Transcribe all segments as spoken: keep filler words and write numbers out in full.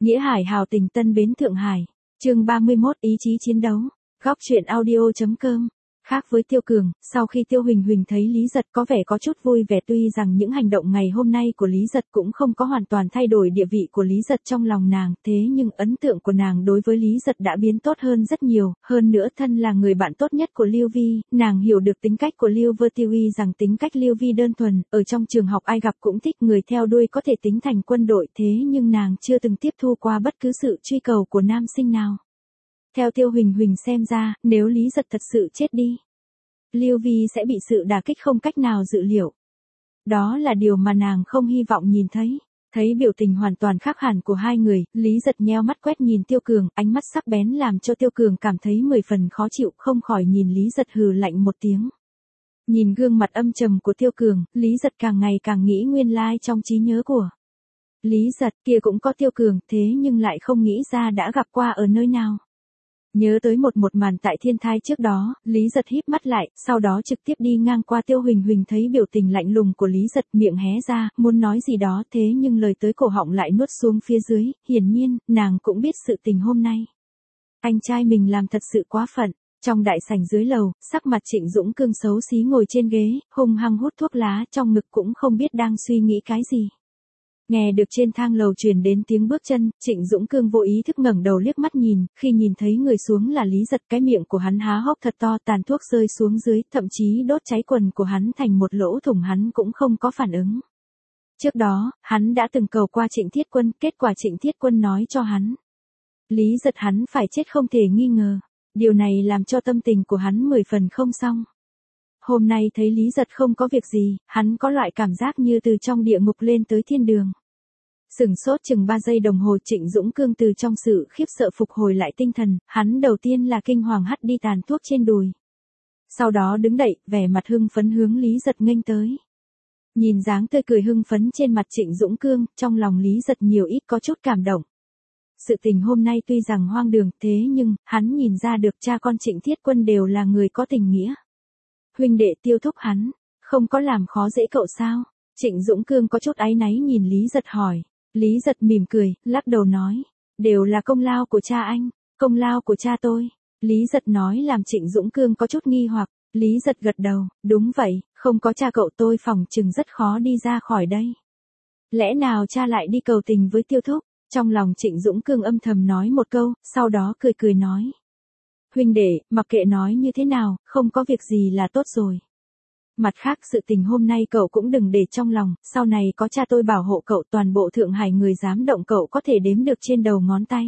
Nghĩa Hải hào tình Tân Bến Thượng Hải. Chương ba mươi mốt, ý chí chiến đấu. Góc truyện audio chấm com. Khác với Tiêu Cường, sau khi Tiêu Huỳnh Huỳnh thấy Lý Giật có vẻ có chút vui vẻ, tuy rằng những hành động ngày hôm nay của Lý Giật cũng không có hoàn toàn thay đổi địa vị của Lý Giật trong lòng nàng, thế nhưng ấn tượng của nàng đối với Lý Giật đã biến tốt hơn rất nhiều, hơn nữa thân là người bạn tốt nhất của Lưu Vi, nàng hiểu được tính cách của Lưu Vơ Tiêu Y, rằng tính cách Lưu Vi đơn thuần, ở trong trường học ai gặp cũng thích người theo đuôi có thể tính thành quân đội, thế nhưng nàng chưa từng tiếp thu qua bất cứ sự truy cầu của nam sinh nào. Theo Tiêu Huỳnh Huỳnh xem ra, nếu Lý Giật thật sự chết đi, Lưu Vi sẽ bị sự đả kích không cách nào dự liệu. Đó là điều mà nàng không hy vọng nhìn thấy. Thấy biểu tình hoàn toàn khác hẳn của hai người, Lý Giật nheo mắt quét nhìn Tiêu Cường, ánh mắt sắc bén làm cho Tiêu Cường cảm thấy mười phần khó chịu, không khỏi nhìn Lý Giật hừ lạnh một tiếng. Nhìn gương mặt âm trầm của Tiêu Cường, Lý Giật càng ngày càng nghĩ nguyên lai trong trí nhớ của Lý Giật kia cũng có Tiêu Cường, thế nhưng lại không nghĩ ra đã gặp qua ở nơi nào. Nhớ tới một một màn tại thiên thai trước đó, Lý Giật híp mắt lại, sau đó trực tiếp đi ngang qua Tiêu Huỳnh Huỳnh, thấy biểu tình lạnh lùng của Lý Giật, miệng hé ra, muốn nói gì đó, thế nhưng lời tới cổ họng lại nuốt xuống phía dưới, hiển nhiên, nàng cũng biết sự tình hôm nay. Anh trai mình làm thật sự quá phận. Trong đại sảnh dưới lầu, sắc mặt Trịnh Dũng Cương xấu xí ngồi trên ghế, hung hăng hút thuốc lá, trong ngực cũng không biết đang suy nghĩ cái gì. Nghe được trên thang lầu truyền đến tiếng bước chân, Trịnh Dũng Cương vô ý thức ngẩng đầu liếc mắt nhìn, khi nhìn thấy người xuống là Lý Giật, cái miệng của hắn há hốc thật to, tàn thuốc rơi xuống dưới, thậm chí đốt cháy quần của hắn thành một lỗ thủng, hắn cũng không có phản ứng. Trước đó, hắn đã từng cầu qua Trịnh Thiết Quân, kết quả Trịnh Thiết Quân nói cho hắn, Lý Giật hắn phải chết không thể nghi ngờ. Điều này làm cho tâm tình của hắn mười phần không xong. Hôm nay thấy Lý Giật không có việc gì, hắn có loại cảm giác như từ trong địa ngục lên tới thiên đường. Sửng sốt chừng ba giây đồng hồ, Trịnh Dũng Cương từ trong sự khiếp sợ phục hồi lại tinh thần, hắn đầu tiên là kinh hoàng hắt đi tàn thuốc trên đùi. Sau đó đứng dậy, vẻ mặt hưng phấn hướng Lý Giật nghênh tới. Nhìn dáng tươi cười hưng phấn trên mặt Trịnh Dũng Cương, trong lòng Lý Giật nhiều ít có chút cảm động. Sự tình hôm nay tuy rằng hoang đường, thế nhưng, hắn nhìn ra được cha con Trịnh Thiết Quân đều là người có tình nghĩa. Huynh đệ Tiêu thúc hắn, không có làm khó dễ cậu sao? Trịnh Dũng Cương có chút áy náy nhìn Lý Giật hỏi. Lý Giật mỉm cười, lắc đầu nói, đều là công lao của cha anh, công lao của cha tôi. Lý Giật nói làm Trịnh Dũng Cương có chút nghi hoặc, Lý Giật gật đầu, đúng vậy, không có cha cậu tôi phòng chừng rất khó đi ra khỏi đây. Lẽ nào cha lại đi cầu tình với Tiêu thúc? Trong lòng Trịnh Dũng Cương âm thầm nói một câu, sau đó cười cười nói. Huynh đệ, mặc kệ nói như thế nào, không có việc gì là tốt rồi. Mặt khác sự tình hôm nay cậu cũng đừng để trong lòng, sau này có cha tôi bảo hộ cậu, toàn bộ Thượng Hải người dám động cậu có thể đếm được trên đầu ngón tay.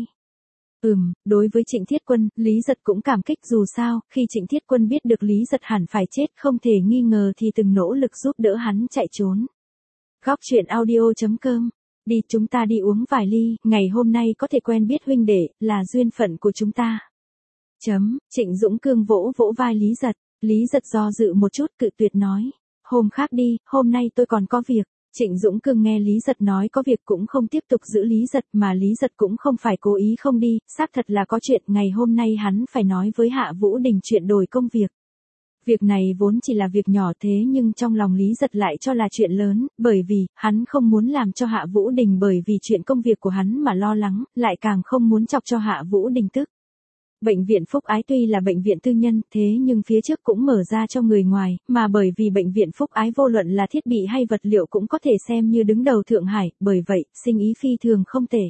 Ừm, đối với Trịnh Thiết Quân, Lý Giật cũng cảm kích, dù sao, khi Trịnh Thiết Quân biết được Lý Giật hẳn phải chết không thể nghi ngờ thì từng nỗ lực giúp đỡ hắn chạy trốn. Góc truyện audio chấm com. Đi, chúng ta đi uống vài ly, ngày hôm nay có thể quen biết huynh đệ, là duyên phận của chúng ta. Chấm, Trịnh Dũng Cương vỗ vỗ vai Lý Giật, Lý Giật do dự một chút cự tuyệt nói, hôm khác đi, hôm nay tôi còn có việc. Trịnh Dũng Cương nghe Lý Giật nói có việc cũng không tiếp tục giữ Lý Giật, mà Lý Giật cũng không phải cố ý không đi, xác thật là có chuyện, ngày hôm nay hắn phải nói với Hạ Vũ Đình chuyện đổi công việc. Việc này vốn chỉ là việc nhỏ, thế nhưng trong lòng Lý Giật lại cho là chuyện lớn, bởi vì, hắn không muốn làm cho Hạ Vũ Đình bởi vì chuyện công việc của hắn mà lo lắng, lại càng không muốn chọc cho Hạ Vũ Đình tức. Bệnh viện Phúc Ái tuy là bệnh viện tư nhân, thế nhưng phía trước cũng mở ra cho người ngoài, mà bởi vì bệnh viện Phúc Ái vô luận là thiết bị hay vật liệu cũng có thể xem như đứng đầu Thượng Hải, bởi vậy, sinh ý phi thường không tệ.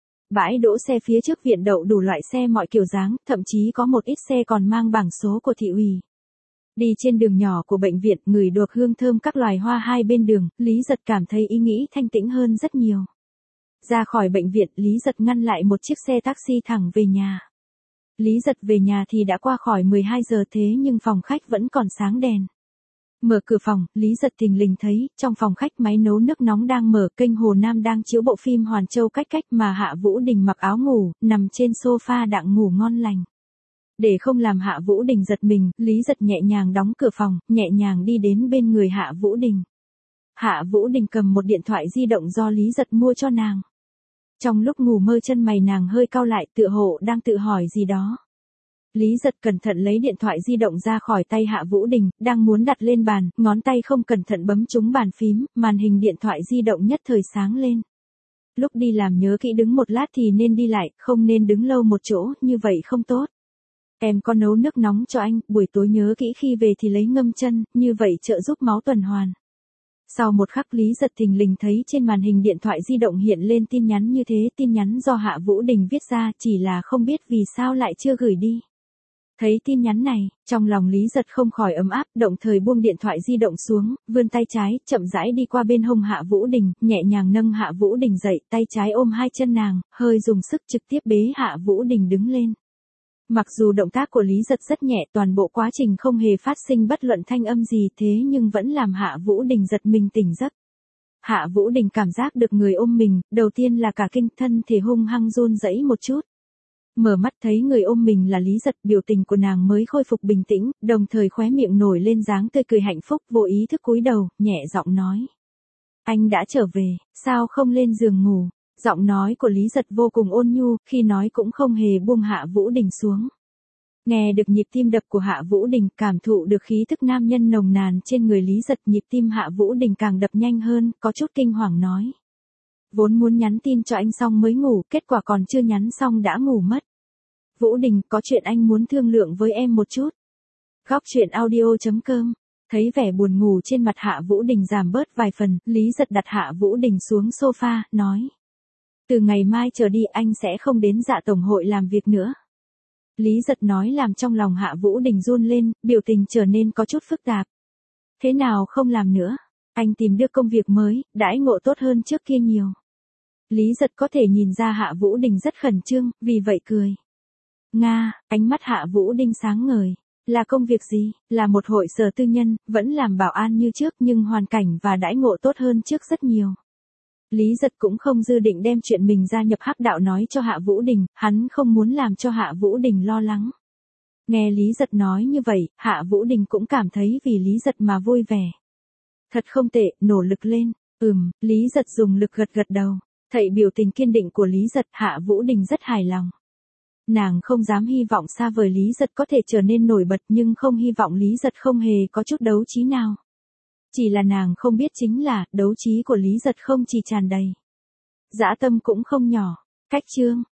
Bãi đỗ xe phía trước viện đậu đủ loại xe mọi kiểu dáng, thậm chí có một ít xe còn mang bảng số của thị ủy. Đi trên đường nhỏ của bệnh viện, ngửi được hương thơm các loài hoa hai bên đường, Lý Giật cảm thấy ý nghĩ thanh tĩnh hơn rất nhiều. Ra khỏi bệnh viện, Lý Giật ngăn lại một chiếc xe taxi thẳng về nhà. Lý Giật về nhà thì đã qua khỏi mười hai giờ, thế nhưng phòng khách vẫn còn sáng đèn. Mở cửa phòng, Lý Giật thình lình thấy, trong phòng khách máy nấu nước nóng đang mở, kênh Hồ Nam đang chiếu bộ phim Hoàn Châu Cách Cách, mà Hạ Vũ Đình mặc áo ngủ, nằm trên sofa đặng ngủ ngon lành. Để không làm Hạ Vũ Đình giật mình, Lý Giật nhẹ nhàng đóng cửa phòng, nhẹ nhàng đi đến bên người Hạ Vũ Đình. Hạ Vũ Đình cầm một điện thoại di động do Lý Giật mua cho nàng. Trong lúc ngủ mơ chân mày nàng hơi cau lại, tựa hồ đang tự hỏi gì đó. Lý Giật cẩn thận lấy điện thoại di động ra khỏi tay Hạ Vũ Đình, đang muốn đặt lên bàn, ngón tay không cẩn thận bấm trúng bàn phím, màn hình điện thoại di động nhất thời sáng lên. Lúc đi làm nhớ kỹ đứng một lát thì nên đi lại, không nên đứng lâu một chỗ, như vậy không tốt. Em có nấu nước nóng cho anh, buổi tối nhớ kỹ khi về thì lấy ngâm chân, như vậy trợ giúp máu tuần hoàn. Sau một khắc Lý Giật thình lình thấy trên màn hình điện thoại di động hiện lên tin nhắn như thế, tin nhắn do Hạ Vũ Đình viết ra, chỉ là không biết vì sao lại chưa gửi đi. Thấy tin nhắn này, trong lòng Lý Giật không khỏi ấm áp, động thời buông điện thoại di động xuống, vươn tay trái, chậm rãi đi qua bên hông Hạ Vũ Đình, nhẹ nhàng nâng Hạ Vũ Đình dậy, tay trái ôm hai chân nàng, hơi dùng sức trực tiếp bế Hạ Vũ Đình đứng lên. Mặc dù động tác của Lý Giật rất nhẹ, toàn bộ quá trình không hề phát sinh bất luận thanh âm gì, thế nhưng vẫn làm Hạ Vũ Đình giật mình tỉnh giấc. Hạ Vũ Đình cảm giác được người ôm mình, đầu tiên là cả kinh, thân thể hung hăng run rẩy một chút. Mở mắt thấy người ôm mình là Lý Giật, biểu tình của nàng mới khôi phục bình tĩnh, đồng thời khóe miệng nổi lên dáng tươi cười hạnh phúc, vô ý thức cúi đầu, nhẹ giọng nói. Anh đã trở về, sao không lên giường ngủ? Giọng nói của Lý Giật vô cùng ôn nhu, khi nói cũng không hề buông Hạ Vũ Đình xuống. Nghe được nhịp tim đập của Hạ Vũ Đình, cảm thụ được khí thức nam nhân nồng nàn trên người Lý Giật, nhịp tim Hạ Vũ Đình càng đập nhanh hơn, có chút kinh hoàng nói. Vốn muốn nhắn tin cho anh xong mới ngủ, kết quả còn chưa nhắn xong đã ngủ mất. Vũ Đình, có chuyện anh muốn thương lượng với em một chút. Góc truyện audio chấm com. Thấy vẻ buồn ngủ trên mặt Hạ Vũ Đình giảm bớt vài phần, Lý Giật đặt Hạ Vũ Đình xuống sofa, nói. Từ ngày mai trở đi anh sẽ không đến Dạ Tổng hội làm việc nữa. Lý Giật nói làm trong lòng Hạ Vũ Đình run lên, biểu tình trở nên có chút phức tạp. Thế nào không làm nữa? Anh tìm được công việc mới, đãi ngộ tốt hơn trước kia nhiều. Lý Giật có thể nhìn ra Hạ Vũ Đình rất khẩn trương, vì vậy cười. Nga, ánh mắt Hạ Vũ Đình sáng ngời. Là công việc gì? Là một hội sở tư nhân, vẫn làm bảo an như trước nhưng hoàn cảnh và đãi ngộ tốt hơn trước rất nhiều. Lý Giật cũng không dự định đem chuyện mình gia nhập hắc đạo nói cho Hạ Vũ Đình, hắn không muốn làm cho Hạ Vũ Đình lo lắng. Nghe Lý Giật nói như vậy, Hạ Vũ Đình cũng cảm thấy vì Lý Giật mà vui vẻ. Thật không tệ, nỗ lực lên. Ừm, Lý Giật dùng lực gật gật đầu. Thấy biểu tình kiên định của Lý Giật, Hạ Vũ Đình rất hài lòng. Nàng không dám hy vọng xa vời Lý Giật có thể trở nên nổi bật nhưng không hy vọng Lý Giật không hề có chút đấu trí nào. Chỉ là nàng không biết chính là, đấu trí của Lý Giật không chỉ tràn đầy. Dã tâm cũng không nhỏ. Cách chương.